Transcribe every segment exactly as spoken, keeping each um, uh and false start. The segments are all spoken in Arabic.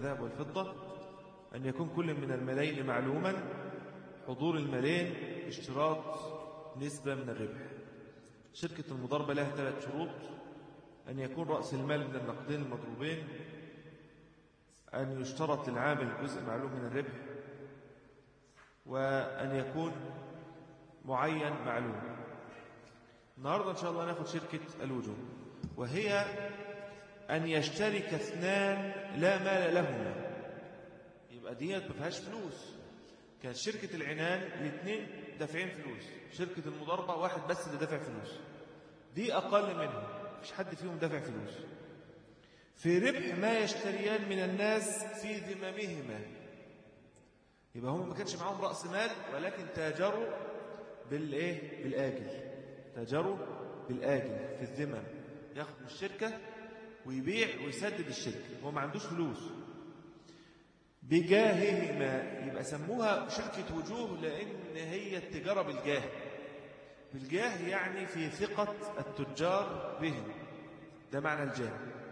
الذهب والفضة، أن يكون كل من المالين معلوما، حضور المالين، اشتراط نسبة من الربح. شركة المضاربة لها ثلاث شروط: أن يكون رأس المال من النقدين المضروبين، أن يشترط للعامل جزء معلوم من الربح، وأن يكون معين معلوم. النهاردة إن شاء الله نأخذ شركة الوجوه، وهي أن يشترك اثنان لا مال لهما. يبقى ديت ما فيهاش فلوس. كانت شركة العنان الاثنين دافعين فلوس، شركة المضاربة واحد بس اللي دافع فلوس، دي أقل منهم، مش حد فيهم دافع فلوس. في ربح ما يشتريان من الناس في ذممهما، يبقى هم ما كانش معاهم رأس مال، ولكن تاجروا بالإيه؟ بالآجل، تاجروا بالآجل في الذمم، ياخد من الشركة ويبيع ويسدد الشركة، هو ما عندوش فلوس. بجاههما، يبقى سموها شركة وجوه لأن هي التجارة بالجاه. بالجاه يعني في ثقة التجار بهم، ده معنى الجاه.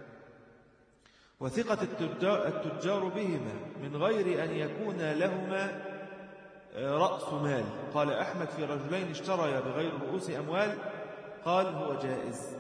وثقة التجار بهما من غير أن يكون لهما رأس مال. قال أحمد: في رجلين اشتريا بغير رؤوس أموال، قال هو جائز.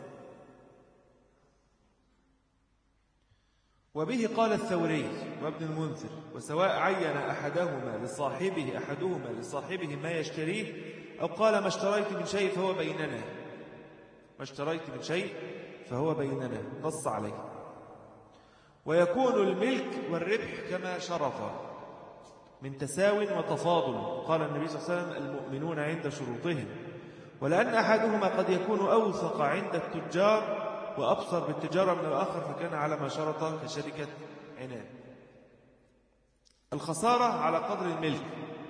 وبه قال الثوري وابن المنذر: وسواء عين أحدهما لصاحبه أحدهما لصاحبه ما يشتريه، أو قال ما اشتريت من شيء فهو بيننا، ما اشتريت من شيء فهو بيننا، نص عليه. ويكون الملك والربح كما شرطا من تساو وتفاضل. قال النبي صلى الله عليه وسلم: المؤمنون عند شروطهم. ولأن أحدهما قد يكون أوثق عند التجار وأبصر بالتجارة من الآخر، فكان على ما شرط كشركة عنان. الخسارة على قدر الملك،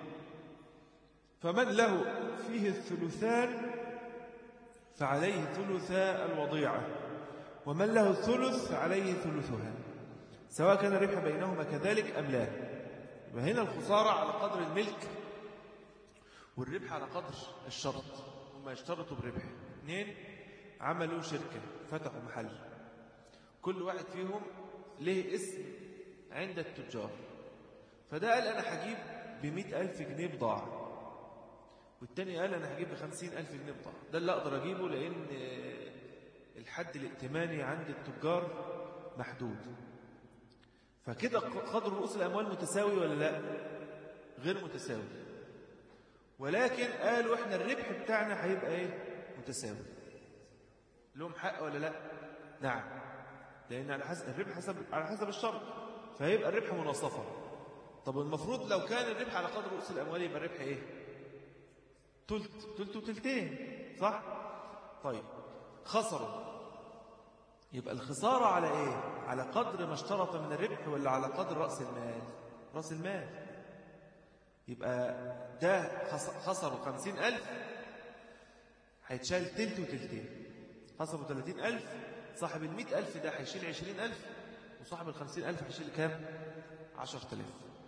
فمن له فيه الثلثان فعليه ثلثا الوضيعة، ومن له الثلث عليه ثلثها، سواء كان الربح بينهما كذلك أم لا. وهنا الخسارة على قدر الملك، والربح على قدر الشرط. هم يشترطوا بربح. اثنين عملوا شركة، فتحوا محل، كل واحد فيهم له اسم عند التجار، فده قال أنا هجيب بمئة ألف جنيه بضاعة، والتاني قال أنا هجيب بخمسين ألف جنيه بضاعة. ده اللي أقدر أجيبه لأن الحد الائتماني عند التجار محدود. فكده قدر رؤوس الأموال متساوي ولا لا؟ غير متساوي. ولكن قالوا إحنا الربح بتاعنا هيبقى إيه؟ متساوي. لهم حق ولا لا؟ نعم، لأن على حسب الربح حسب على حسب الشرط، فهيبقى الربح مناصفة. طب المفروض لو كان الربح على قدر رؤوس الأموال يبقى الربح إيه؟ تلت تلت وتلتين، صح؟ طيب خسروا، يبقى الخسارة على إيه؟ على قدر ما اشترط من الربح ولا على قدر رأس المال؟ رأس المال. يبقى ده خسروا خمسين ألف، هيتشال تلت وتلتين. خسروا ثلاثين ألف، صاحب المئة ألف ده هيشيل عشرين ألف، وصاحب الخمسين ألف هيشيل كام؟ عشرة آلاف.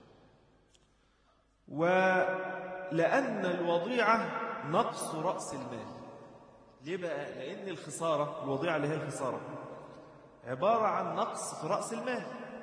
ولأن الوضيعة نقص رأس المال. ليه بقى؟ لأن الخسارة، الوضيعة اللي هي الخسارة، عبارة عن نقص في رأس المال،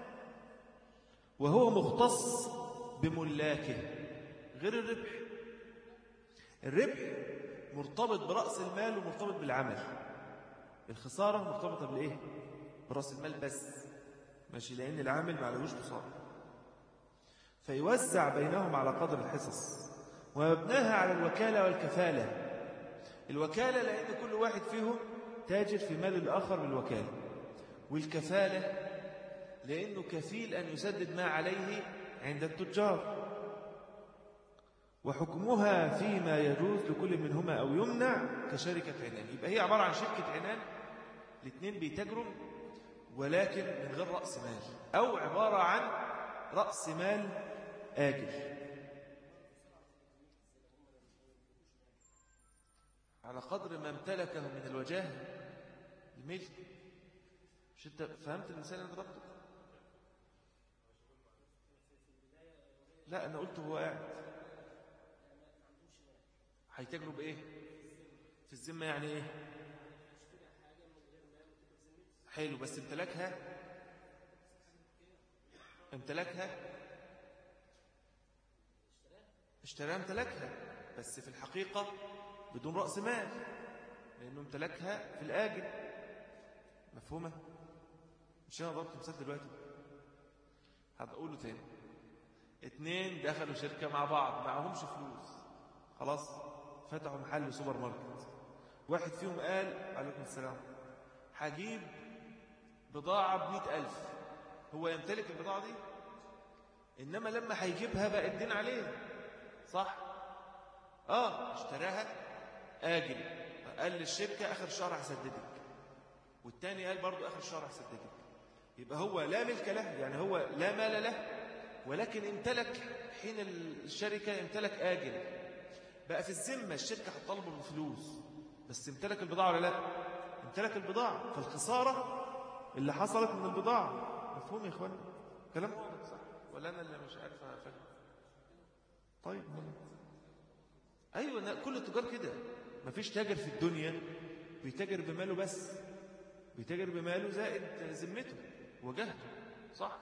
وهو مختص بملاكه غير الربح. الربح مرتبط برأس المال ومرتبط بالعمل، الخسارة مرتبطة بالإيه؟ برأس المال بس، ماشي، لأن العامل ما عليهوش خسارة، فيوزع بينهم على قدر الحصص. ومبناها على الوكالة والكفالة. الوكالة لأن كل واحد فيهم تاجر في مال الآخر بالوكالة، والكفالة لأنه كفيل أن يسدد ما عليه عند التجار. وحكمها فيما يجوز لكل منهما أو يمنع كشركة عنان. يبقى هي عبارة عن شركة عنان، الاثنين بيتاجروا ولكن من غير رأس مال، أو عبارة عن رأس مال آجل على قدر ما امتلكه من الوجاه الملك. مش انت فهمت المثال اللي ضربته؟ لا، أنا قلت هو قاعد هيتاجروا بإيه؟ في الذمة. يعني إيه؟ حلو، بس امتلاكها امتلكها اشتراها امتلكها، بس في الحقيقة بدون رأس مال، لأنه امتلكها في الآجل. مفهومة؟ مش أنا ضربت مثال دلوقتي، هقوله تاني. اتنين دخلوا شركة مع بعض، معهمش فلوس، خلاص فتحوا محل سوبر ماركت. واحد فيهم قال عليكم السلام هجيب بضاعة بمئة ألف. هو يمتلك البضاعة دي، إنما لما هيجيبها بقى الدين عليه، صح؟ آه اشتراها آجل، قال للشركة آخر الشهر هسددك، والتاني قال برضو آخر الشهر هسددك. يبقى هو لا ملك له، يعني هو لا مال له، ولكن امتلك حين الشركة امتلك آجل. بقى في الذمة الشركة هتطلبه بفلوس، بس امتلك البضاعة ولا لا؟ امتلك البضاعة، فالخسارة اللي حصلت من البضاعة. مفهوم يا إخواني؟ كلام واضح صح؟ ولا أنا اللي مش عارف أفهم؟ طيب أيوة، كل التجار كده. مفيش تاجر في الدنيا بيتاجر بماله بس، بيتاجر بماله زائد ذمته وجهته، صح؟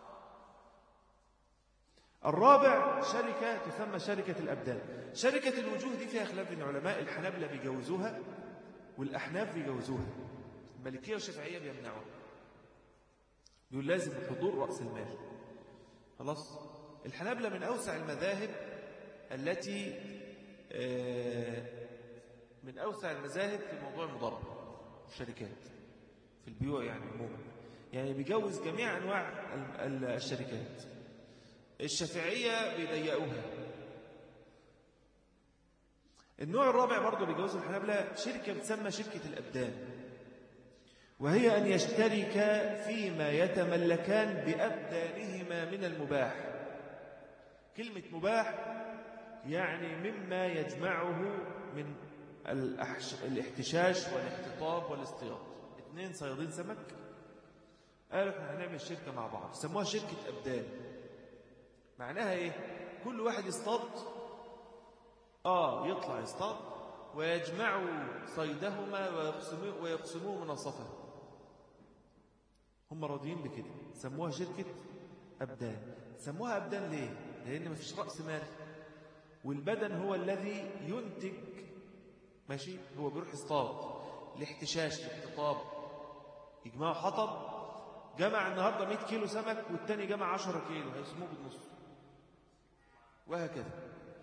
الرابع شركة تسمى شركة الأبدان. شركة الوجوه دي فيها خلاف بين العلماء، الحنابلة بيجوزوها والأحناف بيجوزوها، المالكية والشافعية بيمنعوها، بيقول لازم حضور رأس المال. خلاص. الحنابلة من أوسع المذاهب التي من أوسع المذاهب في موضوع المضاربة الشركات في البيوع، يعني عموما، يعني بيجوز جميع أنواع الشركات. الشافعية بيضيقوها. النوع الرابع برضه بيجوز الحنابلة شركة بتسمى شركة الأبدان، وهي أن يشترك فيما يتملكان بأبدانهما من المباح. كلمة مباح يعني مما يجمعه من الاحتشاش والاحتطاب والاصطياد. اثنين صيادين سمك قالوا احنا هنعمل شركة مع بعض، سموها شركة أبدان. معناها ايه؟ كل واحد يصطاد، اه يطلع يصطاد ويجمعوا صيدهما ويقسموه ويقسموه مناصفه. هم راضيين بكده، سموها شركة أبدان. سموها أبدان ليه؟ لأن ما فيش رأس مال، والبدن هو الذي ينتج. ماشي، هو بيروح يصطاد لاحتشاش لاحتطاب، يجمعوا حطب، جمع النهارده مئة كيلو سمك والتاني جمع عشرة كيلو، هيسموه بالنص، وهكذا.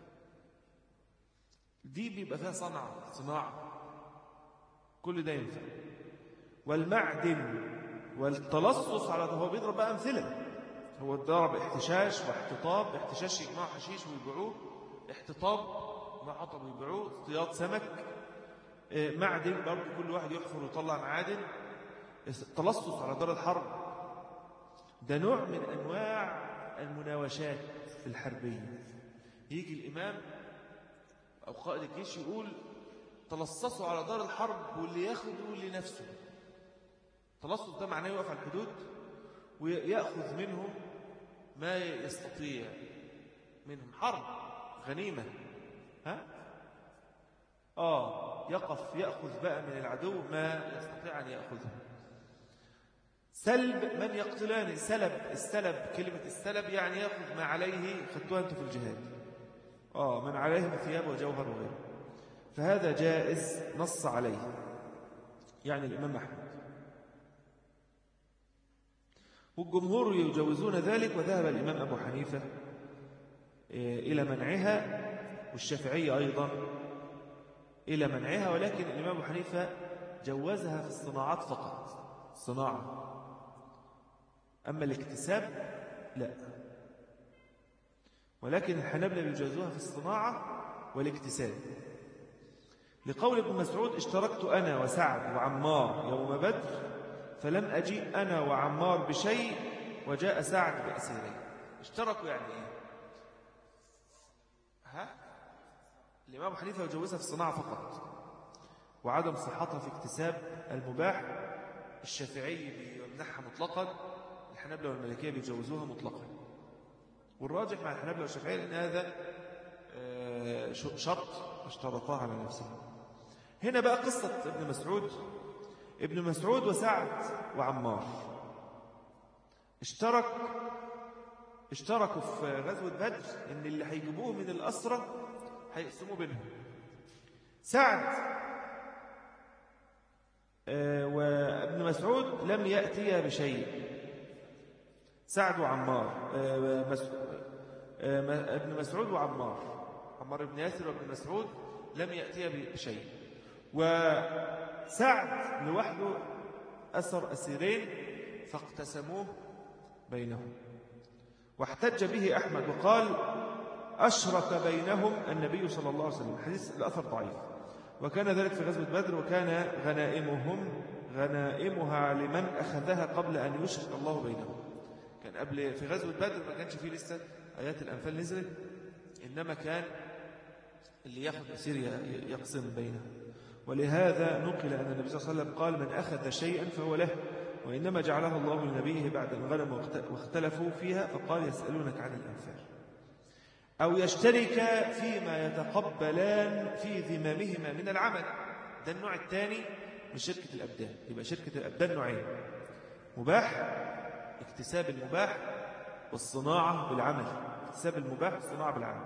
دي بيبقى فيها صنعة صناعة، كل ده ينفع. والمعدن والتلصص على ده، هو بيضرب بقى أمثلة. هو ضرب احتشاش واحتطاب. احتشاش يجمعوا حشيش ويبيعوه، احتطاب مع حطب ويبيعوه، اصطياد سمك. معدن برضه كل واحد يحفر ويطلع معادن. التلصص على دار الحرب ده نوع من أنواع المناوشات الحربية. يجي الإمام أو قائد الجيش يقول تلصصوا على دار الحرب واللي ياخده لنفسه. تلصص ده معناه يقف على الحدود ويأخذ منهم ما يستطيع، منهم حرب غنيمة، ها؟ آه يقف يأخذ بقى من العدو ما يستطيع أن يأخذه. سلب من يقتلان. سلب، السلب كلمة السلب يعني يأخذ ما عليه، خدتوها أنتم في الجهاد، آه من عليه ثياب وجوهر وغيره، فهذا جائز نص عليه يعني الإمام أحمد، والجمهور يجوزون ذلك، وذهب الإمام أبو حنيفة إلى منعها، والشافعي أيضا إلى منعها، ولكن الإمام أبو حنيفة جوزها في الصناعات فقط، الصناعة، أما الاكتساب لا. ولكن الحنابلة يجوزوها في الصناعة والاكتساب، لقول ابن مسعود اشتركت أنا وسعد وعمار يوم بدر فلم أجيء أنا وعمار بشيء وجاء سعد بأسيرين. اشتركوا يعني إيه؟ ها؟ الإمام أبو حنيفة يجوزها في الصناعة فقط وعدم صحتها في اكتساب المباح. الشافعي بيمنحها مطلقا، الحنابلة والمالكية بيجوزوها مطلقا، والراجح مع الحنابلة والشافعية لأن هذا شرط اشترطها على نفسها. هنا بقى قصة ابن مسعود. ابن مسعود وسعد وعمار اشترك اشتركوا في غزوة بدر إن اللي هيجيبوه من الأسرة هيقسموا بينهم. سعد وابن مسعود لم يأتي بشيء. سعد وعمار، ابن مسعود وعمار، عمار بن ياسر وابن مسعود لم يأتي بشيء. وسعد لوحده أسر أسيرين فاقتسموه بينهم. واحتج به أحمد وقال أشرك بينهم النبي صلى الله عليه وسلم. حديث الأثر ضعيف. وكان ذلك في غزوة بدر، وكان غنائمهم غنائمها لمن أخذها قبل أن يشرك الله بينهم. كان قبل في غزوة بدر ما كانش فيه لسه آيات الأنفال نزلت، إنما كان اللي يأخذ أسير يقسم بينهم. ولهذا نقل أن النبي صلى الله عليه وسلم قال من أخذ شيئا فهو له، وإنما جعلها الله لنبيه بعد الغنم واختلفوا فيها، فقال يسألونك عن الأنفال. أو يشترك فيما يتقبلان في ذمامهما من العمل. ده النوع الثاني من شركة الأبدان. يبقى شركة الأبدان نوعين: مباح، اكتساب المباح، والصناعة بالعمل. اكتساب المباح والصناعة بالعمل.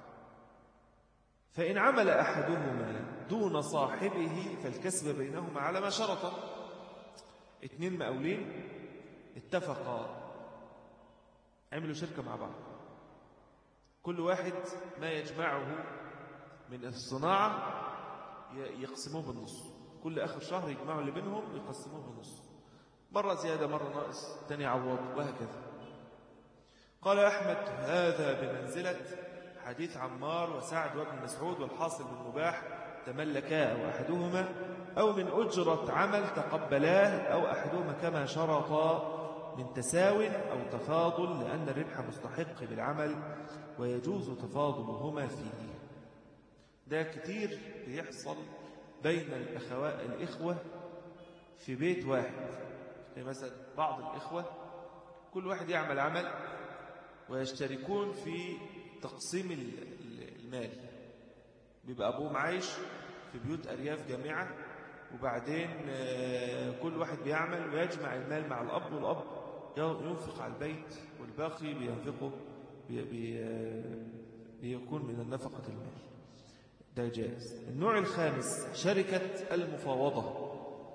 فإن عمل أحدهما دون صاحبه فالكسب بينهما على ما شرط. اثنين مقاولين اتفقا عملوا شركة مع بعض، كل واحد ما يجمعه من الصناعة يقسموه بالنص. كل آخر شهر يجمعوا اللي بينهم ويقسموه بالنص، مرة زيادة مرة ناقص، تاني عوض، وهكذا. قال أحمد هذا بمنزلة حديث عمار وسعد وابن مسعود، والحاصل من مباح تملكاه أو أحدهما، أو من أجرة عمل تقبلاه أو أحدهما كما شرطا من تساو أو تفاضل، لأن الربح مستحق بالعمل ويجوز تفاضلهما فيه. ده كتير بيحصل بين الأخوة الإخوة في بيت واحد. يعني مثلا بعض الإخوة كل واحد يعمل عمل ويشتركون في تقسيم المال. بيبقى أبوهم عايش في بيوت أرياف جامعة، وبعدين كل واحد بيعمل ويجمع المال مع الأب، والأب ينفق على البيت والباقي بينفقه بي بي بيكون من النفقة المال. ده جائز. النوع الخامس شركة المفاوضة.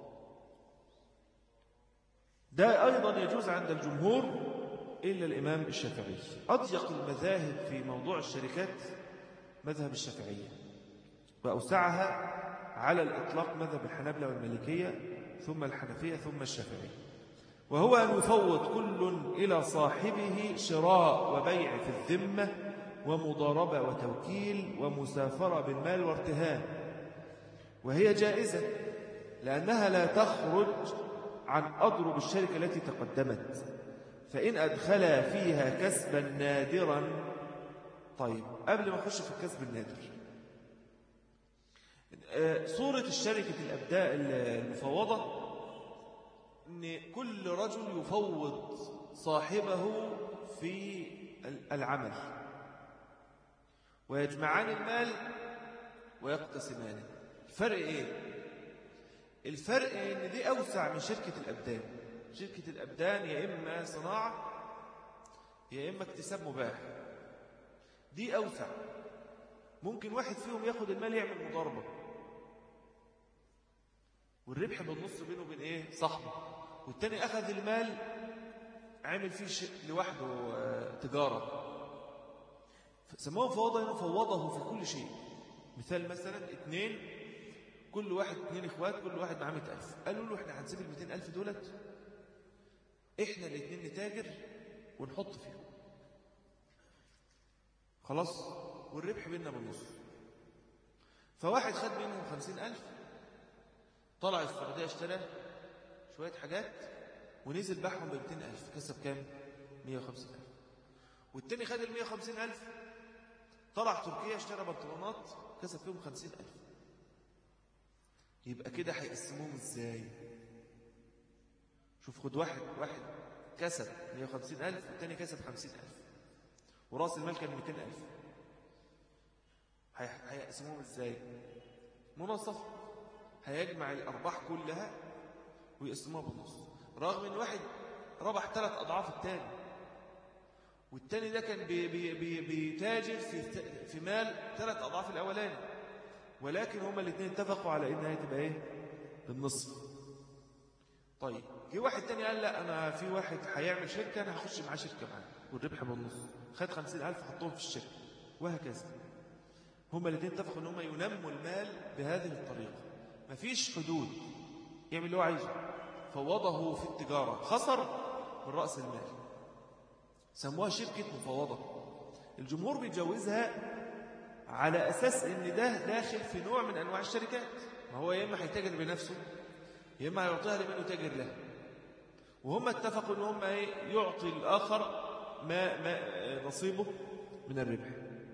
ده أيضا يجوز عند الجمهور إلا الإمام الشافعي. أضيق المذاهب في موضوع الشركات مذهب الشافعية، وأوسعها على الإطلاق مذهب الحنابلة والمالكية، ثم الحنفية، ثم الشافعية. وهو أن يفوض كل إلى صاحبه شراء وبيع في الذمة، ومضاربة وتوكيل، ومسافرة بالمال وارتهان. وهي جائزة لأنها لا تخرج عن أضرب الشركة التي تقدمت، فإن أدخل فيها كسبا نادرا. طيب قبل ما نخش في الكسب النادر، صورة الشركة الأبداء المفوضة أن كل رجل يفوض صاحبه في العمل، ويجمعان المال ويقتسمانه. الفرق إيه؟ الفرق إن دي أوسع من شركة الأبدان. شركة الأبدان يا إما صناعة يا إما اكتساب مباح. دي أوسع، ممكن واحد فيهم ياخد المال يعمل مضاربة، والربح بالنص بينه وبين إيه؟ صاحبه، والتاني أخذ المال عمل فيه شيء لوحده تجارة. سموه فوضى، فوضه في كل شيء. مثال مثلا اثنين، كل واحد اثنين اخوات، كل واحد معاه مئة ألف. قالوا له احنا هنسيب المئتين ألف دولت، احنا الاثنين نتاجر ونحط فيهم، خلاص، والربح بيننا بالنص. فواحد خد منهم خمسين ألف، طلع السعودية اشترى شوية حاجات ونزل باعهم بمئتين ألف، كسب كام؟ مئة وخمسين ألف. والتاني خد المئة وخمسين ألف، طلع تركيا اشترى بنطلونات، كسب فيهم خمسين ألف. يبقى كده هيقسموهم ازاي؟ شوف، خد واحد واحد كسب مئة وخمسين ألف، والتاني كسب خمسين ألف، وراس المال كان مئتين ألف. هيقسموهم ازاي؟ مناصفة، هيجمع الأرباح كلها ويقسموها بالنص، رغم ان واحد ربح ثلاث أضعاف التاني، والتاني ده كان بي بي بي بيتاجر في في مال ثلاث أضعاف الأولاني، ولكن هما الاثنين اتفقوا على إنها تبقى إيه؟ بالنصف. طيب جه واحد تاني قال لا، أنا في واحد هيعمل شركة أنا هخش معاه شركة معاه والربح بالنص، خد خمسين ألف حطهم في الشركة، وهكذا. هما الاثنين اتفقوا إن هما ينموا المال بهذه الطريقة، مفيش حدود، يعمل اللي هو عايزه. فوضه في التجارة، خسر من رأس المال، سموها شركة مفوضة. الجمهور بيجوزها على أساس إن ده داخل في نوع من أنواع الشركات، ما هو يا إما هيتاجر بنفسه يا إما هيعطيها لمن يتاجر له، وهم اتفقوا إن هم يعطي الآخر ما, ما نصيبه من الربح.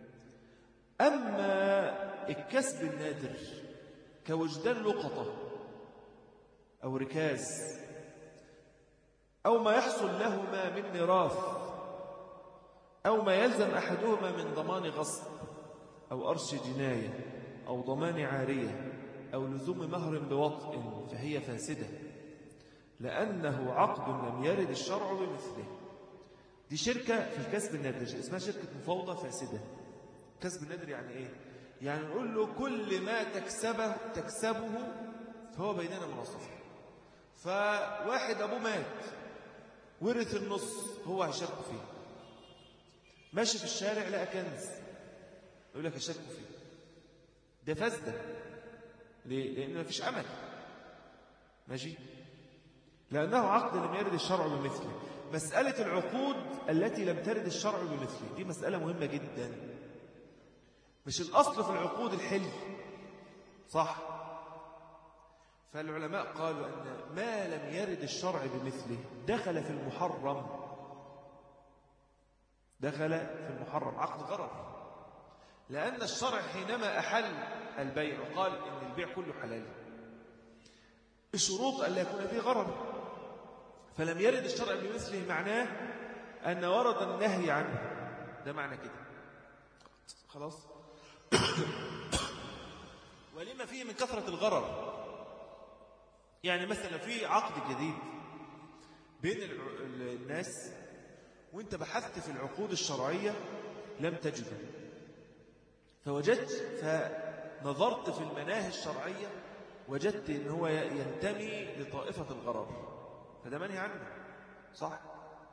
أما الكسب النادر كوجدان لقطة أو ركاز أو ما يحصل لهما من ميراث أو ما يلزم أحدهما من ضمان غصب أو أرش جناية أو ضمان عارية أو لزوم مهر بوطء، فهي فاسدة لأنه عقد لم يرد الشرع بمثله. دي شركة في الكسب النادر اسمها شركة مفاوضة فاسدة. كسب النادر يعني إيه؟ يعني نقول له كل ما تكسبه تكسبه فهو بيننا منصف. فواحد أبوه مات ورث النص، هو هيشارك فيه. ماشي في الشارع لقى كنز يقول لك هيشارك فيه، ده فاسدة. ليه؟ لأن ما فيش أمل. ماشي، لأنه عقد لم يرد الشرع بمثله. مسألة العقود التي لم ترد الشرع بمثله دي مسألة مهمة جدا. مش الأصل في العقود الحل، صح؟ فالعلماء قالوا أن ما لم يرد الشرع بمثله دخل في المحرم، دخل في المحرم، عقد غرر. لأن الشرع حينما أحل البيع قال إن البيع كله حلال، الشروط أن لا يكون فيه غرر. فلم يرد الشرع بمثله معناه أن ورد النهي عنه، ده معنى كده. خلاص. ولما فيه من كثرة الغرر، يعني مثلا في عقد جديد بين الناس وانت بحثت في العقود الشرعية لم تجده، فوجدت فنظرت في المناهي الشرعية وجدت ان هو ينتمي لطائفة الغرر، فده منهي عنه، صح؟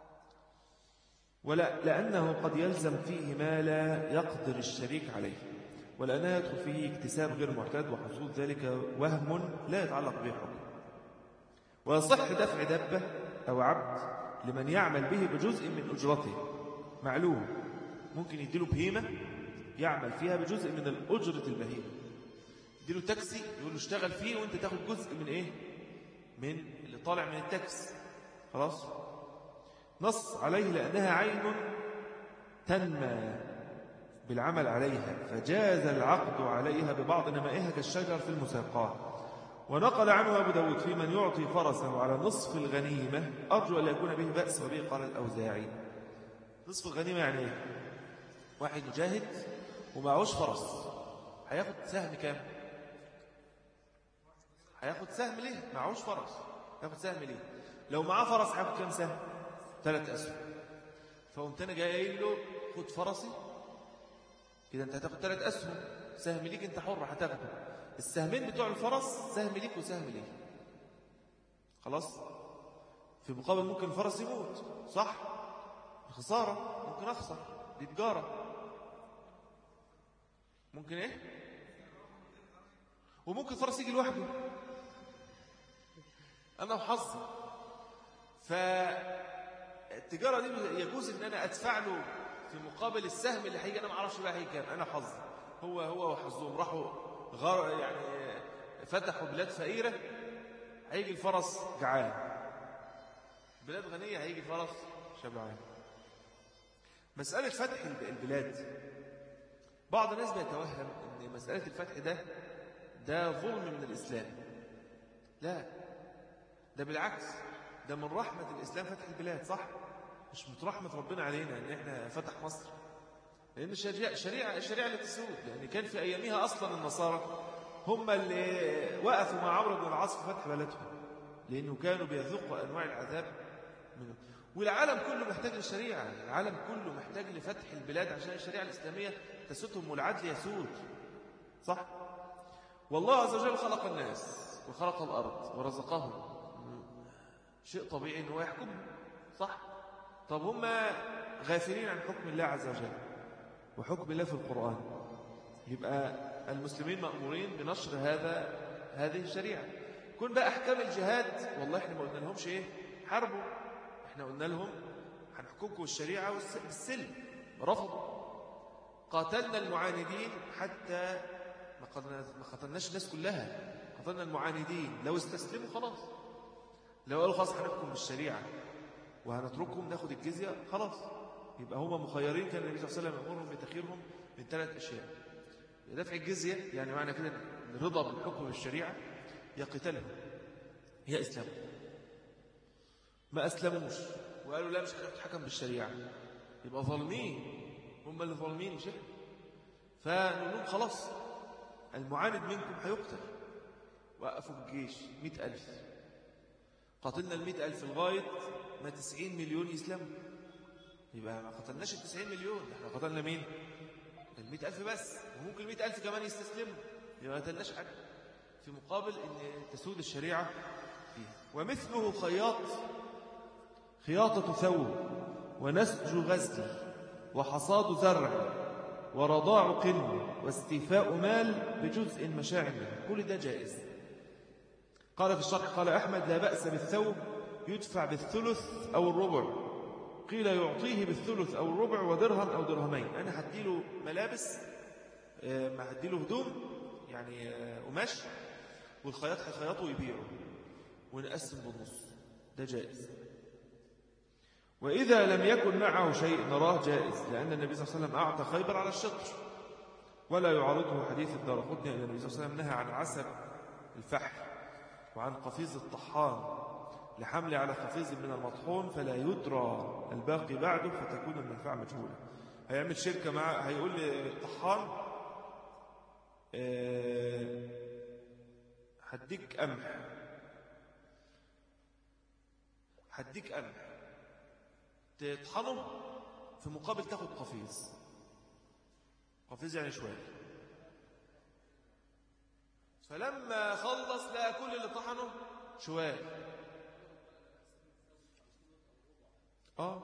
ولا لأنه قد يلزم فيه ما لا يقدر الشريك عليه، ولأنه يدخل فيه اكتساب غير معتاد وحصول ذلك وهم لا يتعلق به حكم. ويصح دفع دبة أو عبد لمن يعمل به بجزء من أجرته معلوم، ممكن يديله بهيمة يعمل فيها بجزء من الأجرة البهيمة، يديله تاكسي يقول له اشتغل فيه وانت تاخد جزء من ايه؟ من اللي طالع من التاكس. خلاص. نص عليه لأنها عين تنمى بالعمل عليها، فجاز العقد عليها ببعض نمائها كالشجر في المساقات. ونقل عنه أبو داود في من يعطي فرسه على نصف الغنيمة أرجو أن يكون به بأس، وبه قال الأوزاعي. نصف الغنيمة يعني ايه؟ واحد مجاهد ومعهوش فرس، هياخد سهم كام؟ هياخد سهم ليه؟ معهوش فرس، هياخد سهم ليه؟ لو معاه فرس هياخد كام سهم؟ ثلاث أسهم. فقمت أنا جاي قايل له خد فرسي كده، أنت هتاخد ثلاث أسهم، سهم ليك أنت حر هتاخده، السهمين بتوع الفرس سهم ليك وسهم ليه. خلاص. في مقابل ممكن الفرس يموت، صح؟ خسارة، ممكن أخسر، دي تجارة. ممكن إيه؟ وممكن الفرس يجي لوحده، أنا وحظي. فالتجارة دي يجوز إن أنا أدفع له في مقابل السهم اللي هيجي، أنا ما أعرفش بقى هيجي كام، أنا حظي. هو هو وحظهم راحوا غار يعني فتحوا بلاد فقيرة، هيجي الفرس جعان. بلاد غنية هيجي الفرس شبعان. مسألة فتح البلاد، بعض الناس بيتوهم أن مسألة الفتح ده ده ظلم من الإسلام. لا، ده بالعكس، ده من رحمة الإسلام فتح البلاد، صح؟ مش من رحمة ربنا علينا أن إحنا فتح مصر، لأن الشريعة الشريعة الشريعة اللي تسود، يعني كان في أيامها أصلا النصارى هم اللي وقفوا مع عمرو بن العاص في فتح بلدهم، لأنه كانوا بيذوقوا أنواع العذاب منه. والعالم كله محتاج للشريعة، العالم كله محتاج لفتح البلاد عشان الشريعة الإسلامية تسودهم والعدل يسود. صح؟ والله عز وجل خلق الناس وخلق الأرض ورزقهم، شيء طبيعي أنه يحكم. صح؟ طب هم غافلين عن حكم الله عز وجل وحكم الله في القرآن، يبقى المسلمين مأمورين بنشر هذا هذه الشريعة. كن بقى أحكام الجهاد، والله احنا ما قلنا لهمش ايه حربوا، احنا قلنا لهم هنحكمكم الشريعة بالسلم، رفضوا. قاتلنا المعاندين حتى ما قتلناش الناس كلها، قتلنا المعاندين، لو استسلموا خلاص، لو قالوا خلاص هنحكم بالشريعة وهنتركهم ناخد الجزية خلاص، يبقى هم مخيرين. كان النبي صلى الله عليه وسلم يأمرهم بتخييرهم من ثلاث أشياء: دفع الجزية، يعني معنى كده الرضا بالحكم بالشريعة، يا قتالهم يا إسلام. ما أسلموش وقالوا لا مش هنتحكم بالشريعة، يبقى ظالمين، هم اللي ظالمين مش احنا. فنقول لهم خلاص المعاند منكم هيقتل. وقفوا بالجيش مئة ألف، قاتلنا المئة ألف لغاية ما تسعين مليون يسلموا، يبقى ما قتلناش التسعين مليون، احنا قتلنا مين؟ المئة ألف بس، وممكن المئة ألف كمان يستسلموا، يبقى ما قتلناش حاجة في مقابل أن تسود الشريعة فيها. ومثله خياط، خياطة ثوب، ونسج غزل، وحصاد زرع، ورضاع قن، واستيفاء مال بجزء مشاع منه، كل ده جائز. قال في الشرح قال أحمد: لا بأس بالثوب يدفع بالثلث أو الربع، قيل يعطيه بالثلث أو الربع ودرهم أو درهمين. أنا هديله ملابس، ما هديله هدوم يعني قماش، والخياط هيخيطه ويبيعه ونقسم بالنص، ده جائز. وإذا لم يكن معه شيء نراه جائز، لأن النبي صلى الله عليه وسلم أعطى خيبر على الشطر، ولا يعارضه حديث الدارقطني أن النبي صلى الله عليه وسلم نهى عن عسب الفحل وعن قفيز الطحان لحمل على قفيز من المطحون، فلا يدرى الباقي بعده فتكون المنفعة مجهولة. هيعمل شركة مع، هيقول للطحان أه هديك قمح، هديك قمح تطحنه في مقابل تاخد قفيز، قفيز يعني شوية. فلما خلص لقى كل اللي طحنه شوية. اه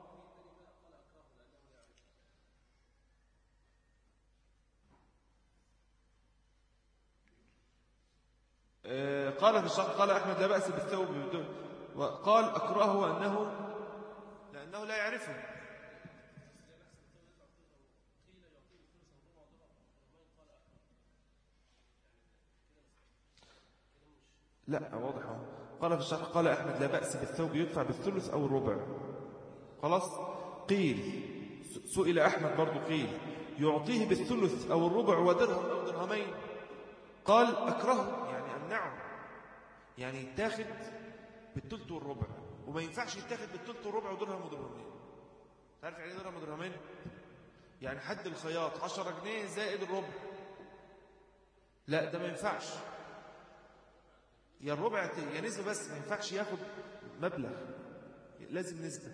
قال في الشرح قال أحمد: لا بأس بالثوب، وقال أكرهه أنه لأنه لا يعرفه. لا واضح. قال في الشرح قال أحمد: لا بأس بالثوب يدفع بالثلث أو الربع. خلاص. قيل سئل أحمد برضو قيل يعطيه بالثلث أو الربع ودرهم أو درهمين، قال أكرهه يعني أمنعه، يعني يتاخد بالثلث والربع، وما ينفعش يتاخد بالثلث والربع ودرهم ودرهمين. تعرف يعني درهم ودرهمين؟ يعني حد الخياط عشرة جنيه زائد الربع، لا ده ما ينفعش، يا الربع يا نسبة، بس ما ينفعش ياخد مبلغ، لازم نسبة.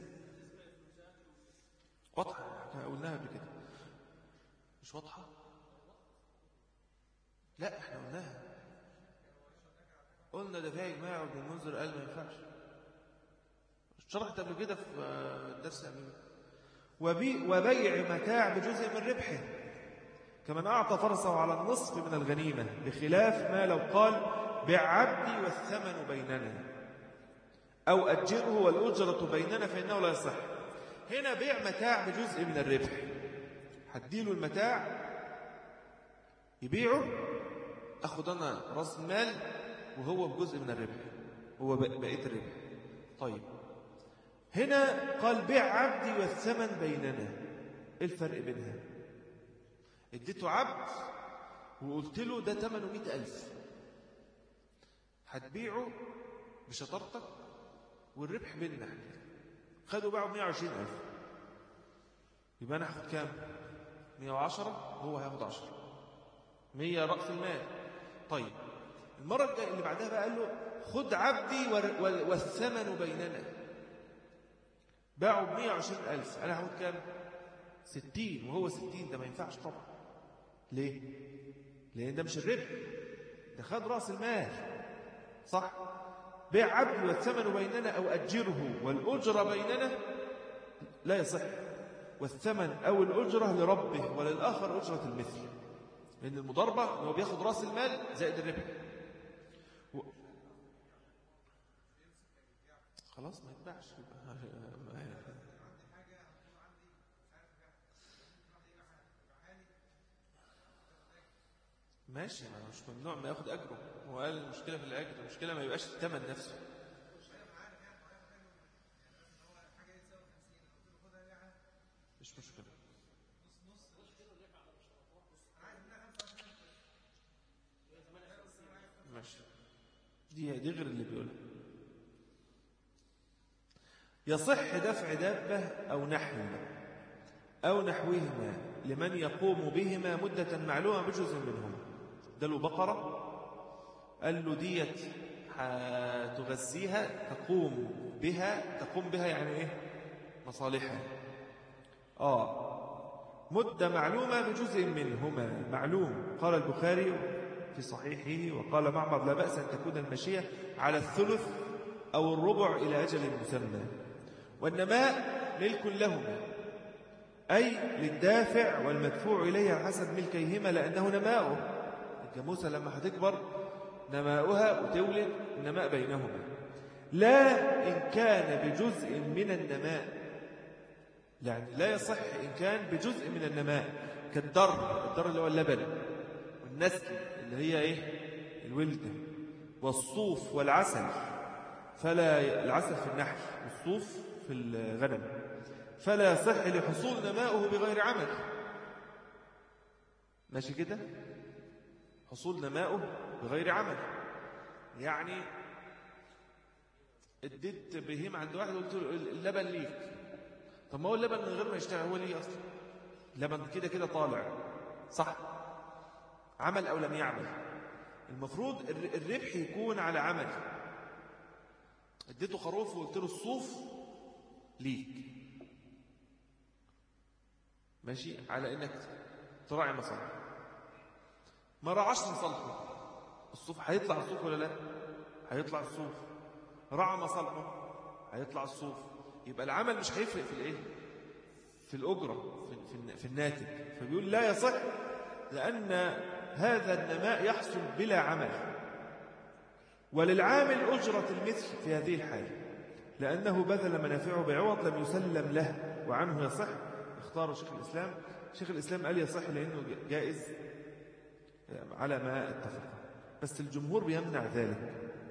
واضحة؟ احنا قلناها قبل كده، مش واضحة؟ لا احنا قلناها، قلنا ده فيها إجماع، وابن المنذر قال ما ينفعش، شرحت قبل كده في الدرس الأمين. وبيع متاع بجزء من ربحه، كمن أعطى فرسه على النصف من الغنيمة، بخلاف ما لو قال بيع عبدي والثمن بيننا، أو أجره والأجرة بيننا، فإنه لا يصح. هنا بيع متاع بجزء من الربح، هديله المتاع يبيعه، أخذ أنا رأس المال وهو بجزء من الربح، هو بقية الربح. طيب هنا قال بيع عبدي والثمن بيننا، إيه الفرق بينها؟ اديته عبد وقلت له ده ثمنه مئة ألف، هتبيعه بشطارتك والربح بيننا، خدوا باعوا مئة وعشرين ألف، يبقى أنا هاخد كام؟ مئة وعشرة وهو هياخد عشرة، مئة رأس المال. طيب المرة اللي بعدها بقى قال له خد عبدي والثمن بيننا، باعوا ب مئة وعشرين ألف، أنا هاخد كام؟ ستين، وهو ستين، ده ما ينفعش طبعا. ليه؟ لأن ده مش الربح، ده خد رأس المال، صح؟ بيع عبد والثمن بيننا أو أجره والأجرة بيننا لا يصح، والثمن أو الأجرة لربه وللآخر أجرة المثل، لأن المضاربة هو بياخد رأس المال زائد الربح. و... خلاص ما يتباعش. ماشي، ما مش ممنوع ما ياخد أجره، هو قال المشكلة في الأجر، المشكلة ما يبقاش الثمن نفسه. مش مشكلة. ماشي، دي دي غير اللي بيقولها. يصح دفع دابة أو نحل أو نحوهما لمن يقوم بهما مدة معلومة بجزء منهما. ده له بقرة، قال له ديت هتغذيها، تقوم بها، تقوم بها يعني ايه؟ مصالحها. آه مدة معلومة بجزء منهما معلوم. قال البخاري في صحيحه وقال معمر لا بأس أن تكون المشية على الثلث أو الربع إلى أجل مسمى، والنماء ملك لهما، أي للدافع والمدفوع إليه على حسب ملكيهما، لأنه نماؤه. الجاموسة لما هتكبر نماؤها وتولد النماء بينهما، لا إن كان بجزء من النماء، يعني لا يصح إن كان بجزء من النماء كالدر، الدر اللي هو اللبن، والنسل اللي هي إيه؟ الولدة، والصوف والعسل، فلا العسل في النحل والصوف في الغنم، فلا يصح لحصول نماؤه بغير عمل. ماشي كده؟ حصول نماؤه بغير عمل، يعني اديت بهيم عند واحد وقلت له اللبن ليك، طب ما هو اللبن من غير ما يشتغل هو ليه اصلا؟ اللبن كده كده طالع، صح؟ عمل او لم يعمل. المفروض الربح يكون على عمل. اديته خروف وقلت له الصوف ليك، ماشي، على انك تراعي مصالحه. ما رعاش مصالحه، الصوف هيطلع الصوف ولا لا؟ هيطلع الصوف. رعى مصالحه، هيطلع الصوف. يبقى العمل مش هيفرق في الايه؟ في الاجره، في, في الناتج. فبيقول لا يصح لان هذا النماء يحصل بلا عمل، وللعامل اجره المثل في هذه الحاله، لانه بذل منافعه بعوض لم يسلم له، وعنه يصح. اختاره شيخ الاسلام. شيخ الاسلام قال يصح لانه جائز على ما اتفق، بس الجمهور بيمنع ذلك.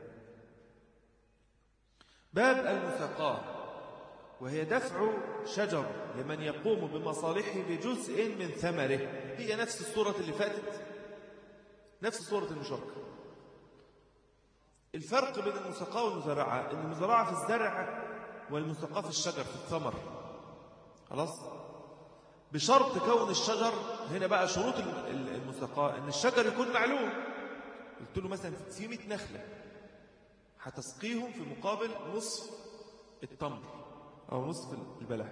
باب المساقاه، وهي دفع شجر لمن يقوم بمصالحه بجزء من ثمره. هي نفس الصورة اللي فاتت، نفس صورة المشاركة. الفرق بين المساقاه والمزارعة ان المزارعة في الزرع والمساقاه في الشجر، في الثمر. خلاص، بشرط كون الشجر، هنا بقى شروط المساقاه، ان الشجر يكون معلوم. قلت له مثلا في مئة نخلة هتسقيهم في مقابل نصف التمر أو نصف البلح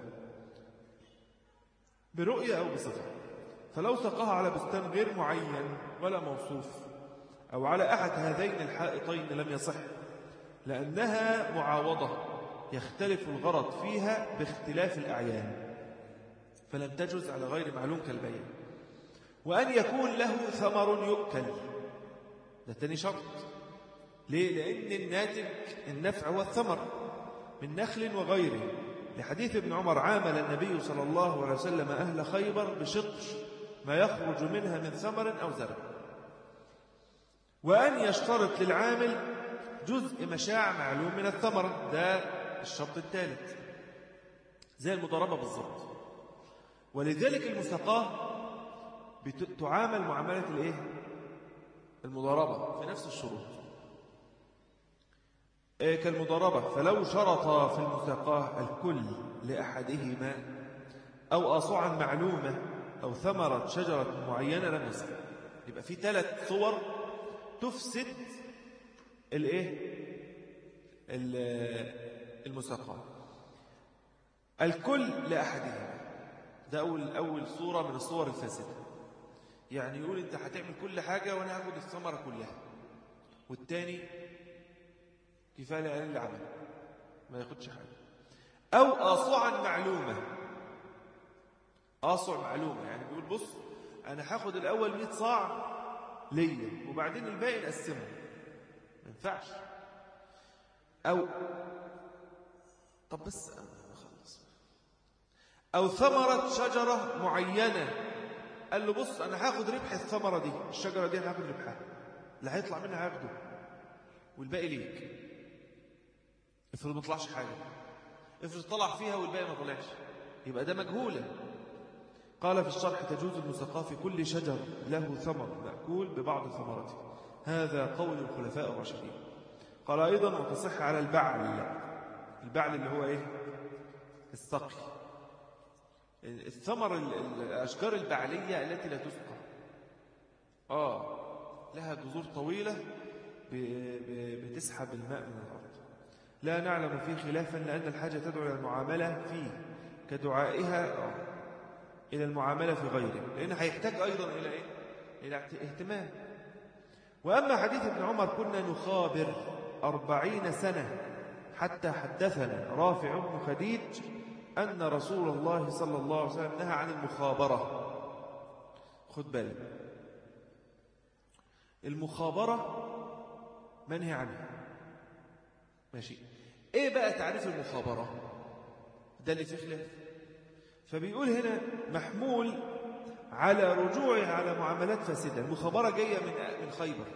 برؤية أو بصفة، فلو سقاها على بستان غير معين ولا موصوف أو على أحد هذين الحائطين لم يصح، لأنها معاوضة يختلف الغرض فيها باختلاف الأعيان، فلم تجوز على غير معلوم كالبيع. وأن يكون له ثمر يؤكل، ده تاني شرط. ليه؟ لأن الناتج النفع هو الثمر من نخل وغيره، لحديث ابن عمر عامل النبي صلى الله عليه وسلم أهل خيبر بشطر ما يخرج منها من ثمر أو زرع. وأن يشترط للعامل جزء مشاع معلوم من الثمرة، ده الشرط الثالث، زي المضاربة بالضبط. ولذلك المساقاه تعامل معاملة الايه؟ المضاربة في نفس الشروط إيه كالمضاربة. فلو شرط في المساقاه الكل لأحدهما أو أصعا معلومة أو ثمرة شجرة معينة لم يصح. يبقى في ثلاث صور تفسد الايه؟ المساقاه. الكل لأحدهما. ده أول, أول صورة من الصور الفاسدة. يعني يقول أنت هتعمل كل حاجة وأنا هاخد الثمرة كلها، والتاني كفاية على العمل ما ياخدش حاجة. أو آصعا معلومة. آصع معلومة يعني بيقول بص أنا هاخد الأول مئة صاع ليا وبعدين الباقي نقسمه، ما ينفعش. أو طب بس خلص. أو ثمرة شجرة معينة، قال له بص أنا هاخد ربح الثمرة دي، الشجرة دي أنا هاخد ربحها، اللي هيطلع منها هاخده والباقي ليك. افرض ما طلعش حاجة، افرض طلع فيها والباقي ما طلعش، يبقى ده مجهولة. قال في الشرح تجوز المساقاة في كل شجر له ثمر مأكول ببعض ثمرته، هذا قول الخلفاء الراشدين. قال أيضا وتصح على البعل. البعل اللي هو إيه؟ السقي. الثمر الأشجار البعلية التي لا تسقى، آه لها جذور طويلة بتسحب الماء من الأرض. لا نعلم فيه خلافا لأن الحاجة تدعو إلى المعاملة فيه كدعائها آه إلى المعاملة في غيره، لأن هيحتاج أيضا إلى إيه؟ إلى اهتمام. وأما حديث ابن عمر كنا نخابر أربعين سنة حتى حدثنا رافع بن خديج أن رسول الله صلى الله عليه وسلم نهى عن المخابرة. خد بالك، المخابرة منهي عنها، ماشي. إيه بقى تعريف المخابرة؟ ده اللي فيه خلاف. فبيقول هنا محمول على رجوعه على معاملات فاسدة. المخابرة جاية من من خيبر.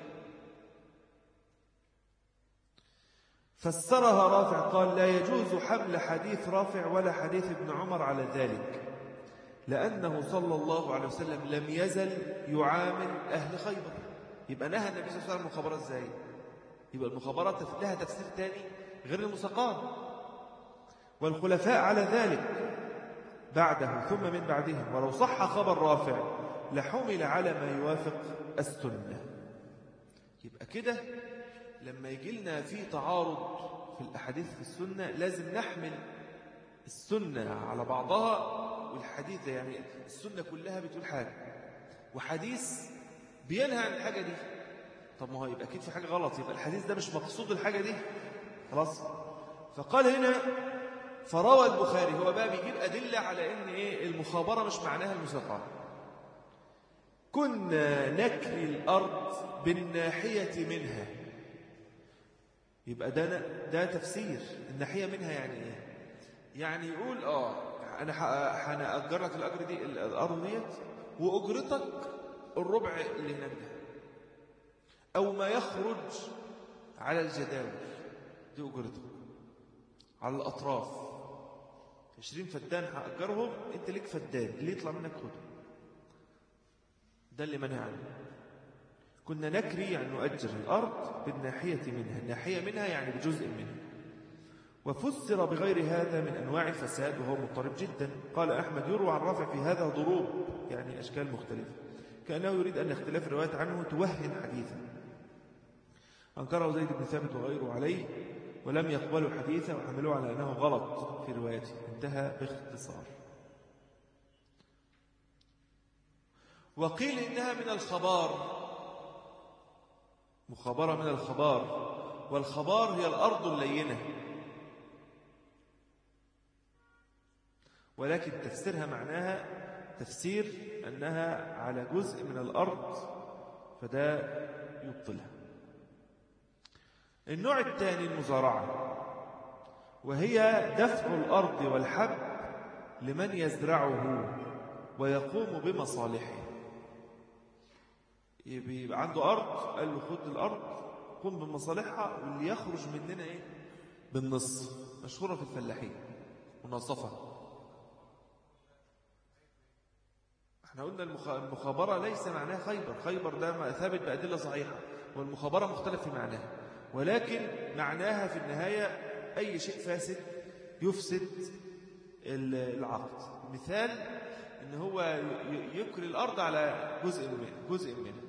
فسرها رافع قال لا يجوز حمل حديث رافع ولا حديث ابن عمر على ذلك، لأنه صلى الله عليه وسلم لم يزل يعامل أهل خيبر. يبقى نهى النبي صلى الله عليه وسلم المخابرة إزاي؟ يبقى المخابرة لها تفسير تاني غير المساقات. والخلفاء على ذلك بعده ثم من بعدهم، ولو صح خبر رافع لحمل على ما يوافق السنة. يبقى كده لما يجي لنا في تعارض في الأحاديث في السنة لازم نحمل السنة على بعضها والحديث، يعني السنة كلها بتقول حاجة وحديث بينهى عن الحاجة دي. طب ما هو يبقى أكيد في حاجة غلط، يبقى الحديث ده مش مقصود الحاجة دي خلاص. فقال هنا فروى البخاري، هو بقى بيجيب أدلة على إن إيه المخابرة مش معناها المساقات. كنا نكري الأرض بالناحية منها. يبقى ده ده تفسير الناحية منها يعني إيه؟ يعني يقول آه أنا هنأجر لك الأجر دي الأرض ديت وأجرتك الربع اللي هناك ده، أو ما يخرج على الجداول دي أجرتك على الأطراف. عشرين فدان هأجرهم، أنت ليك فدان اللي يطلع منك خده. ده اللي منع عنه. كنا نكري يعني نؤجر الأرض بالناحية منها، الناحية منها يعني بجزء منها. وفسر بغير هذا من أنواع الفساد وهو مضطرب جدا. قال أحمد يروى عن رافع في هذا ضروب، يعني أشكال مختلفة، كأنه يريد أن اختلاف الروايات عنه توهن حديثا. أنكره زيد بن ثابت وغيره عليه ولم يقبلوا حديثه وحملوه على أنه غلط في روايته. انتهى باختصار. وقيل إنها من الخبار، مخابرة من الخبار، والخبار هي الأرض اللينة، ولكن تفسيرها معناها تفسير أنها على جزء من الأرض، فده يبطلها. النوع الثاني المزارعة، وهي دفع الأرض والحب لمن يزرعه ويقوم بمصالحه. يبقى عنده أرض، قال له خد الأرض قوم بمصالحها، واللي يخرج مننا إيه؟ بالنص. مشهورة في الفلاحين مناصفة. احنا قلنا المخابرة ليس معناها خيبر، خيبر ده ثابت بأدلة صحيحة، والمخابرة مختلف في معناها، ولكن معناها في النهاية أي شيء فاسد يفسد العقد. مثال إن هو يكري الأرض على جزء منه جزء منه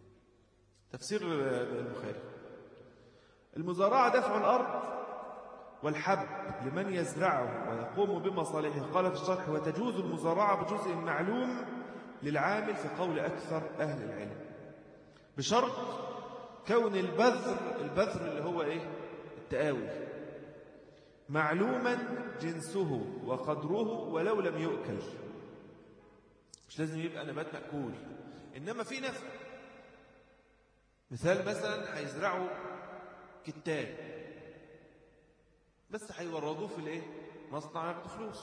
تفسير البخاري. المزارعة دفع الأرض والحب لمن يزرعه ويقوم بمصالحه. قال في الشرح: وتجوز المزارعة بجزء معلوم للعامل في قول أكثر أهل العلم، بشرط كون البذر البذر اللي هو إيه؟ التآوي معلوما جنسه وقدره ولو لم يؤكل. مش لازم يبقى نبات مأكول، إنما في نفع. مثال مثلا هيزرعوا كتان، بس هيوردوه في الايه؟ مصنع ياخدوا فلوس.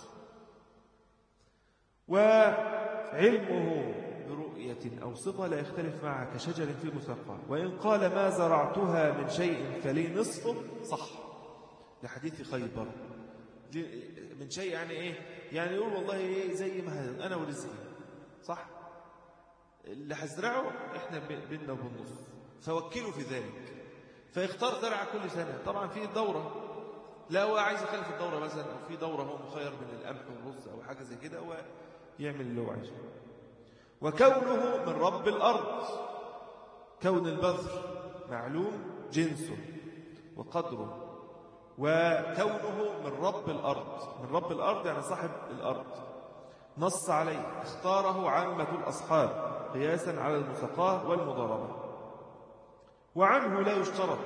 وعلمه برؤية أو صفة لا يختلف معها كشجر في مسقى، وإن قال ما زرعتها من شيء فلي نصفه صح، لحديث خيبر. من شيء يعني إيه؟ يعني يقول والله إيه زي ما هذا أنا ورزقي صح، اللي هزرعه إحنا بيننا وبالنص، فوكلوا في ذلك. فيختار زرع كل سنة، طبعا في دورة، لا هو عايز يخلف الدورة مثلا، أو في دورة هو مخير من القمح والرز أو حاجة زي كده، ويعمل اللي هو عايزه. وكونه من رب الأرض، كون البذر معلوم جنسه وقدره، وكونه من رب الأرض. من رب الأرض يعني صاحب الأرض، نص عليه، اختاره عامة الأصحاب قياسا على المساقاة والمضاربة. وعنه لا يشترط،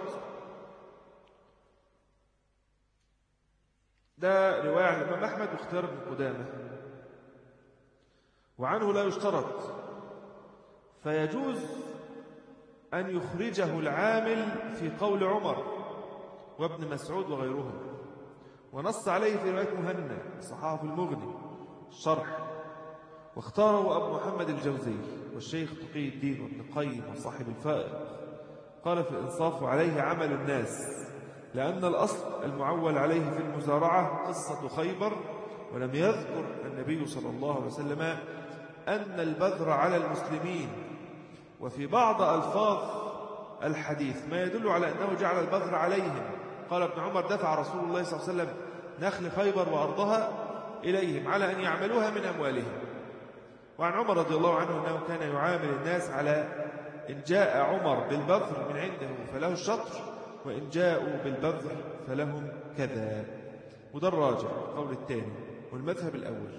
ده رواية عن الإمام أحمد واختيار ابن قدامة. وعنه لا يشترط، فيجوز أن يخرجه العامل في قول عمر وابن مسعود وغيرهم، ونص عليه في رواية مهنا صححه في المغني الشرح، واختاره أبو محمد الجوزي والشيخ تقي الدين وابن القيم وصاحب الفائق. قال في الإنصاف: عليه عمل الناس، لأن الأصل المعول عليه في المزارعة قصة خيبر، ولم يذكر النبي صلى الله عليه وسلم أن البذر على المسلمين. وفي بعض ألفاظ الحديث ما يدل على أنه جعل البذر عليهم. قال ابن عمر: دفع رسول الله صلى الله عليه وسلم نخل خيبر وأرضها إليهم على أن يعملوها من أموالهم. وعن عمر رضي الله عنه أنه كان يعامل الناس على إن جاء عمر بالبذر من عنده فله الشطر، وإن جاءوا بالبذر فلهم كذا. وده الراجع القول الثاني والمذهب الأول.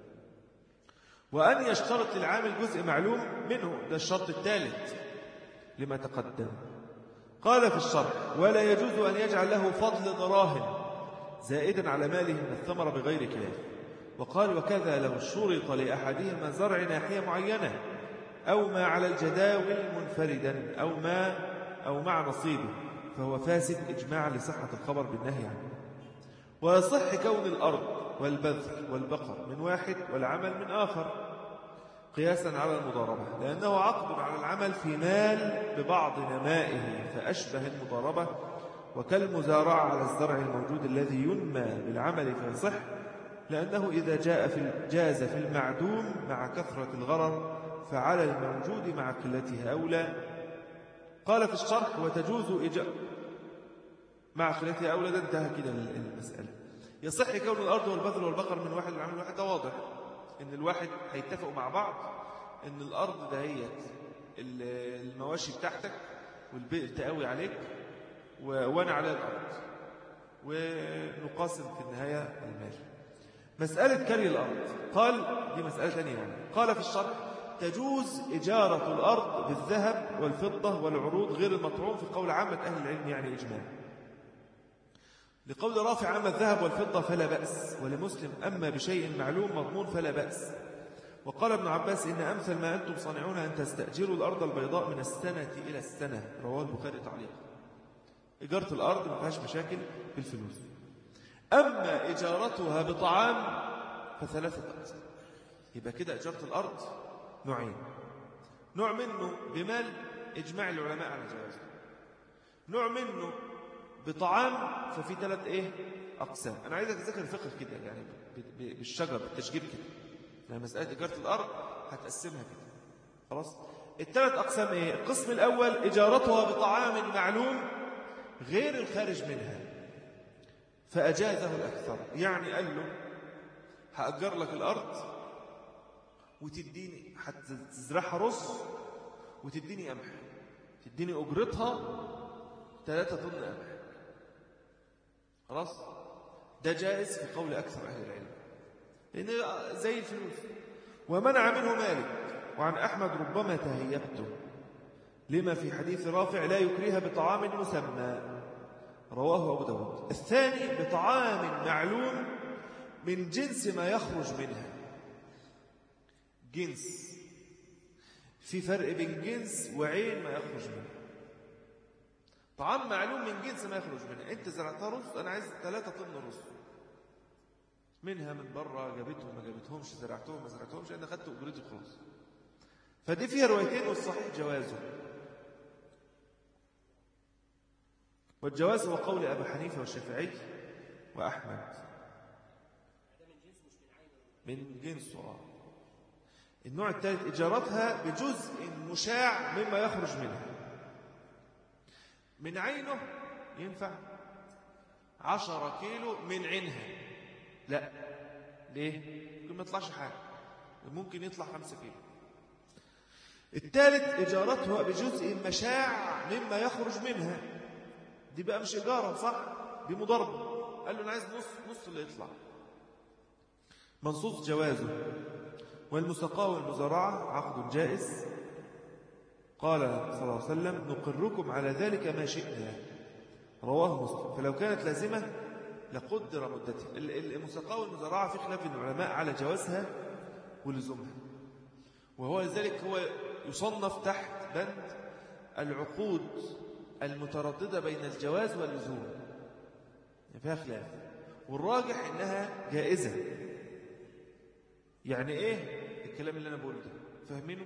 وأن يشترط للعامل جزء معلوم منه، ده الشرط الثالث لما تقدم. قال في الشرح: ولا يجوز أن يجعل له فضل دراهم زائدا على ماله من الثمرة بغير كلاف. وقال: وكذا لو شرط لأحدهما زرع ناحية معينة أو ما على الجداول منفردا أو ما أو مع نصيبه، فهو فاسد إجماعا لصحة الخبر بالنهي عنه. ويصح كون الأرض والبذر والبقر من واحد والعمل من آخر قياسا على المضاربة، لأنه عقد على العمل في مال ببعض نمائه، فأشبه المضاربة. وكالمزارعة على الزرع الموجود الذي ينمى بالعمل فيصح، لأنه إذا جاء في جاز في المعدوم مع كثرة الغرر، فعلى الموجود مع قلته أولى. قال في الشرح: وتجوز إجاء مع قلته أولى. ده انتهى كده المسألة. يصح كون الأرض والبذر والبقر من واحد والعمل واحد. ده واضح إن الواحد هيتفقوا مع بعض إن الأرض دهيت المواشي بتاعتك والبئر تقوي عليك وأنا على الأرض، ونقاسم في النهاية المال. مسألة كري الأرض، قال دي مسألة ثانية يعني. قال في الشرح: تجوز إجارة الأرض بالذهب والفضة والعروض غير المطعوم في قول عامة أهل العلم، يعني إجماع. لقول رافع: عامة الذهب والفضة فلا بأس، ولمسلم: أما بشيء معلوم مضمون فلا بأس. وقال ابن عباس: إن أمثل ما أنتم صانعون أن تستأجروا الأرض البيضاء من السنة إلى السنة. رواه البخاري تعليقا. إجارة الأرض ما فيهاش مشاكل في الفلوس. أما إجارتها بطعام فثلاثة أقسام. يبقى كده إجارة الأرض نوعين: نوع منه بمال إجماع العلماء على جوازه، نوع منه بطعام، ففي ثلاث إيه أقسام. أنا عايزك تذكر الفقه كده يعني بالشجر بالتشجير كده، يعني مسألة إجارة الأرض هتقسمها كده خلاص. الثلاث أقسام إيه؟ القسم الأول إجارتها بطعام معلوم غير الخارج منها، فأجازه الأكثر. يعني قال له: هأجر لك الأرض وتديني، هتزرعها رز وتديني قمح، تديني أجرتها ثلاثة طن قمح خلاص، ده جائز في قول أكثر أهل العلم لأنه زي الفلوس. ومنع منه مالك. وعن أحمد ربما تهيبته لما في حديث رافع لا يكريها بطعام مسمى رواه أبو داود. الثاني بطعام معلوم من جنس ما يخرج منها. جنس، في فرق بين جنس وعين ما يخرج منها. طعام معلوم من جنس ما يخرج منها. انت زرعتها رز، انا عايز ثلاثة طن رز، منها من بره جابتهم ما جابتهمش، زرعتهم ما زرعتهمش، انا خدت اجرتي خلاص. فدي فيها روايتين والصحيح جوازه. والجواز هو قول ابي حنيفه والشافعي واحمد. من جنسه. النوع الثالث اجارتها بجزء مشاع مما يخرج منها. من عينه ينفع عشرة كيلو من عينها، لا ليه؟ ممكن ما يطلعش حاجة، ممكن يطلع خمسة كيلو. الثالث إجارتها بجزء مشاع مما يخرج منها. دي بقى مش إجارة، صح؟ دي مضاربة. قال له أنا عايز نص نص اللي يطلع. منصوص جوازه. والمساقاة والمزارعة عقد جائز. قال صلى الله عليه وسلم نقركم على ذلك ما شئنا رواه مسلم. فلو كانت لازمة لقدر مدتها. المساقاة والمزارعة في خلاف العلماء على جوازها ولزومها، وهو ذلك هو يصنف تحت بند العقود المترددة بين الجواز واللزوم، يعني فيها خلاف، والراجح إنها جائزة. يعني إيه الكلام اللي أنا بقوله ده؟ فاهمينه؟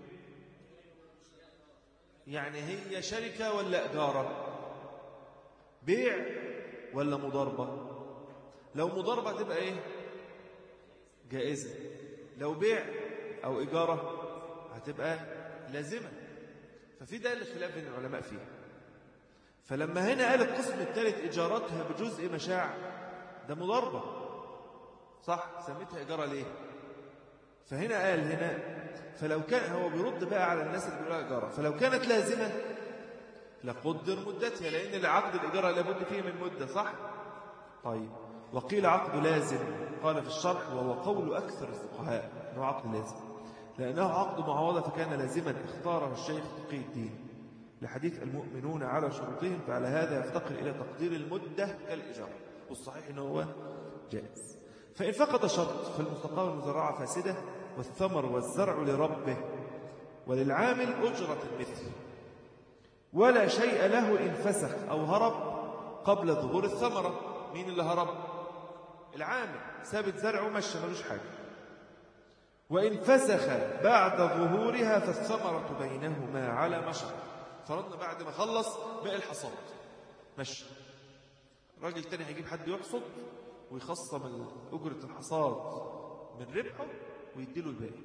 يعني هي شركة ولا إجارة؟ بيع ولا مضاربة؟ لو مضاربة تبقى إيه؟ جائزة. لو بيع أو إجارة هتبقى لازمة. ففي ده الخلاف بين العلماء فيه. فلما هنا قال القسم الثالث إجارتها بجزء مشاع، ده مضاربة صح؟ سميتها إجارة ليه؟ فهنا قال هنا فلو كان هو بيرد بقى على الناس اللي بيقولوا إجارة، فلو كانت لازمة لقدر مدتها، لأن العقد الإجارة لابد فيه من مدة، صح؟ طيب وقيل عقد لازم. قال في الشرح وهو قول أكثر الفقهاء أنه عقد لازم لأنه عقد معاوضة فكان لازما اختاره الشيخ تقي الدين لحديث المؤمنون على شروطهم، فعلى هذا يفتقر إلى تقدير المدة كالإجارة، والصحيح أنه هو جائز. فإن فقد شرط فالمساقاة والمزارعة فاسدة، والثمر والزرع لربه وللعامل أجرة المثل، ولا شيء له إن فسخ أو هرب قبل ظهور الثمرة. مين اللي هرب؟ العامل، ثابت زرعه مشى ملوش حاجة. وإن فسخ بعد ظهورها فالثمرة بينهما على مشر. فرضنا بعد ما خلص بقى الحصاد مشى، راجل تاني هيجيب حد يحصد ويخصم أجرة الحصاد من ربحه ويديله الباقي.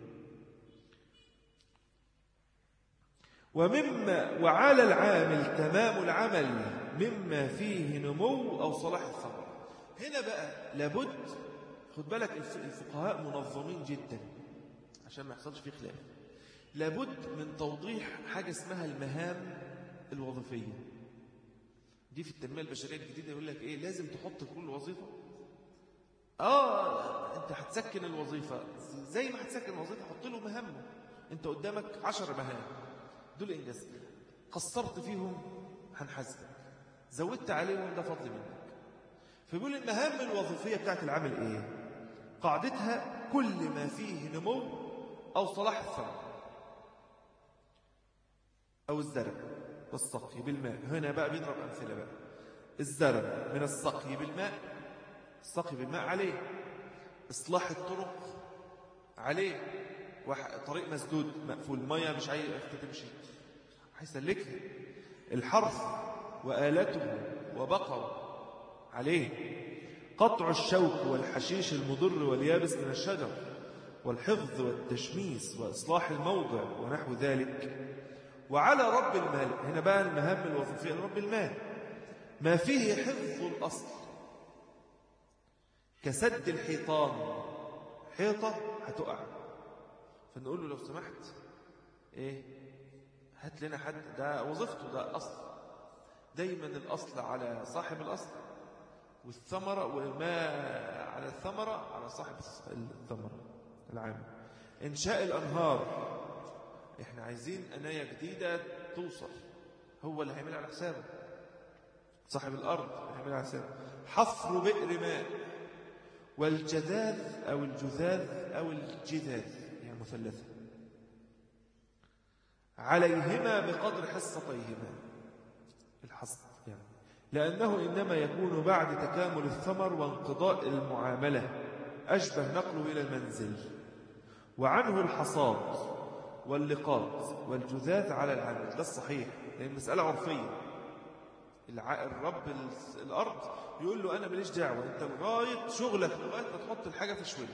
ومما وعلى العامل تمام العمل مما فيه نمو أو صلاح الثمرة. هنا بقى لابد خد بالك الفقهاء منظمين جدا عشان ما يحصلش فيه خلاف. لابد من توضيح حاجة اسمها المهام الوظيفية. دي في التنمية البشرية الجديدة يقول لك إيه؟ لازم تحط كل وظيفة آه أنت هتسكن الوظيفة زي ما هتسكن الوظيفة حط له مهمه. أنت قدامك عشر مهام، دول إنجاز، قصرت فيهم هنحاسبك، زودت عليهم ده فضل منك. فيقول المهام الوظيفية بتاعت العمل إيه؟ قاعدتها كل ما فيه نمو أو صلاح الثمر أو الزرع والسقي بالماء. هنا بقى بيضرب أمثلة بقى. الزرع من السقي بالماء، السقي بالماء عليه، إصلاح الطرق عليه، طريق مسدود مقفول مية مش عايز تمشي هيسلكها، الحرث وآلته وبقره عليه، قطع الشوك والحشيش المضر واليابس من الشجر، والحفظ والتشميس وإصلاح الموضع ونحو ذلك. وعلى رب المال، هنا بقى المهام الوظيفية لرب المال، ما فيه حفظ الأصل كسد الحيطان، حيطة هتقع فنقول له لو سمحت ايه هات لنا حد، ده وظيفته، ده أصل، دايما الأصل على صاحب الأصل والثمرة وما على الثمرة على صاحب الثمرة العام. إنشاء الأنهار، إحنا عايزين أناية جديدة توصل، هو اللي هيعمل على حسابه، صاحب الأرض هيعمل على حسابه. حفر بئر ماء، والجذاذ أو الجذاذ أو الجذاذ يعني مثلثة، عليهما بقدر حصتيهما، الحصد يعني، لأنه إنما يكون بعد تكامل الثمر وانقضاء المعاملة، أشبه نقله إلى المنزل. وعنه الحصاد واللقاط والجذاذ على العمل، ده الصحيح، لأن مسألة عرفية. الرب الأرض يقول له أنا ماليش دعوة، أنت لغاية شغلك لغاية ما تحط الحاجة في شوية،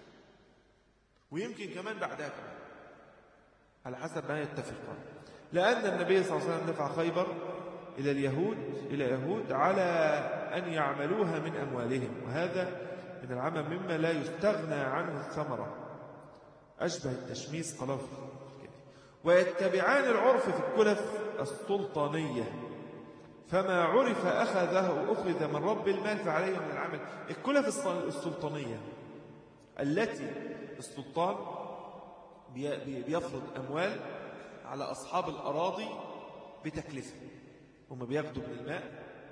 ويمكن كمان بعدها كمان على حسب ما يتفق. لأن النبي صلى الله عليه وسلم دفع خيبر إلى اليهود إلى يهود على أن يعملوها من أموالهم، وهذا من العمل مما لا يستغنى عنه الثمرة، أشبه التشميس قلوف. ويتبعان العرف في الكلف السلطانية، فما عرف أخذه أخذ من رب المال فعليه من العمل. الكلف السلطانية التي السلطان بيفرض أموال على أصحاب الأراضي بتكلفة، هم بياخدوا من الماء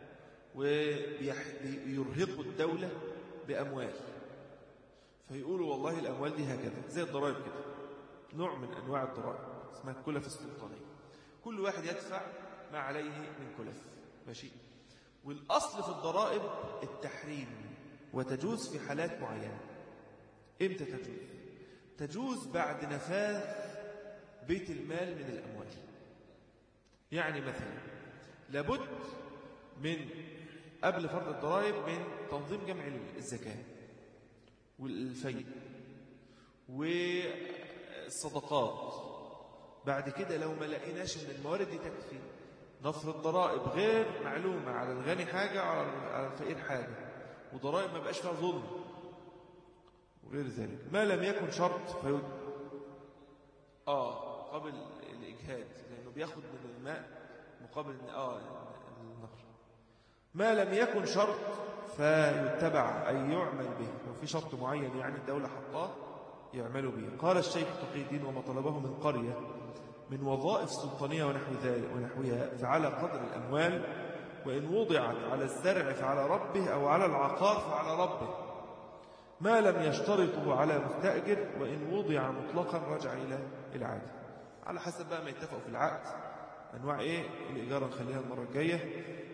ويرهقوا الدولة بأموال، فيقولوا والله الأموال دي هكذا، زي الضرائب كده، نوع من أنواع الضرائب اسمها الكلف السلطانية، كل واحد يدفع ما عليه من كلف، ماشي. والأصل في الضرائب التحريم، وتجوز في حالات معينة. إمتى تجوز؟ تجوز بعد نفاذ بيت المال من الأموال. يعني مثلا لابد من قبل فرض الضرائب من تنظيم جمع الزكاة والفيء والصدقات. بعد كده لو ما لقيناش ان الموارد دي تكفي، نفرض ضرائب غير معلومة، على الغني حاجة على الفقير حاجة، وضرائب ما بقاش فيها ظلم وغير ذلك. ما لم يكن شرط فيد آه قبل الإجهاد، لأنه بياخد من الماء مقابل آه النهر. ما لم يكن شرط فيتبع أي يعمل به، لو في شرط معين يعني الدولة حطاه يعملوا به. قال الشيخ تقي الدين وما طلبه من قرية من وظائف سلطانية ونحو ذلك ونحوها فعلى قدر الأموال، وإن وضعت على الزرع فعلى ربه، أو على العقار فعلى ربه، ما لم يشترطه على مستأجر، وإن وضع مطلقا رجع إلى العادة، على حسب بقى ما يتفقوا في العقد. أنواع إيه الإيجار نخليها المرة الجاية،